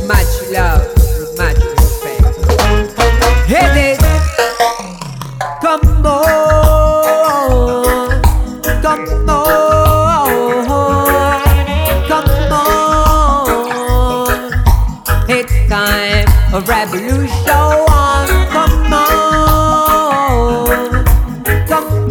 much love, with much respect. Hit it! Come on, come on, come on. It's time of revolution. Come on, come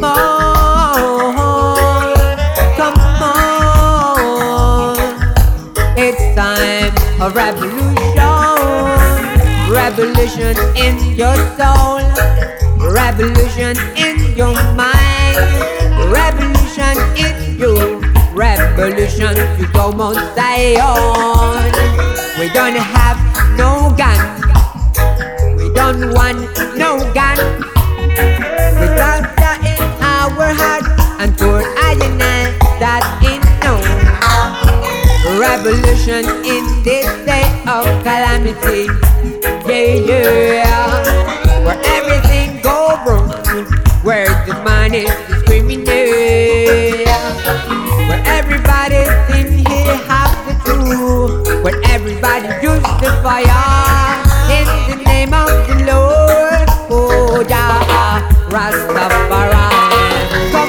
on, come on. It's time of revolution. Revolution in your soul, revolution in your mind, revolution in you, revolution to go Mount Zion. We don't have no gun, we don't want no gun. Without that in our heart and for iron that in no revolution in this day of calamity. Yeah, yeah, where everything go wrong, where the man is discriminated, where everybody thinks he has the truth, where everybody uses the fire in the name of the Lord. Oh yeah, Rastafari. Come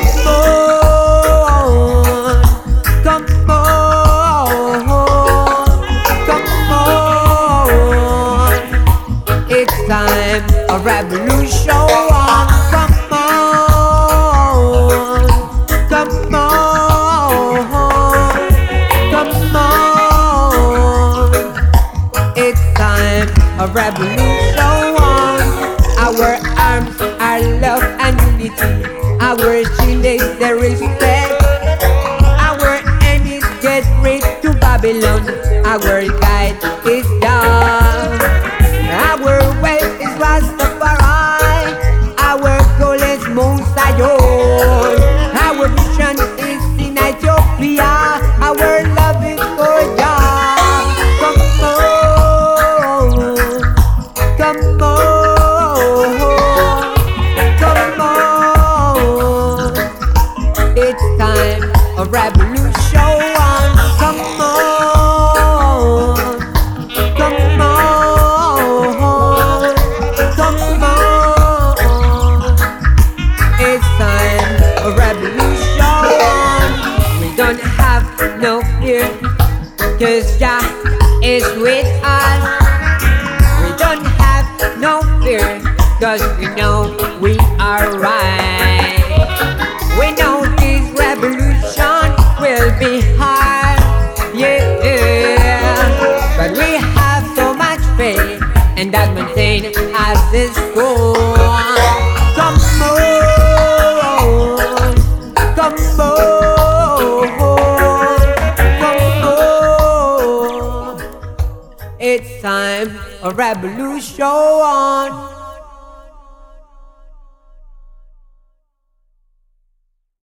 on, come on, come on. It's time of revolution. Come on, come on, come on. It's time of revolution. Our arms are love and unity. Our shield is the respect. Our aim is get rid to Babylon. Our guide is down. Our way is Rastafari. Our goal is Mount Zion. Our vision is in Ethiopia. Our love is for Jah. Come on, come on, come on. It's time of revolution. Come on, come on, come on. It's time of revolution. We don't have no fear, 'cause Jah is with us. We don't have no fear, 'cause we know we are right. We know this revolution will be hard, yeah, but we have so much faith, and that maintain as this goal. Come on, come on, come on. It's time of revolution.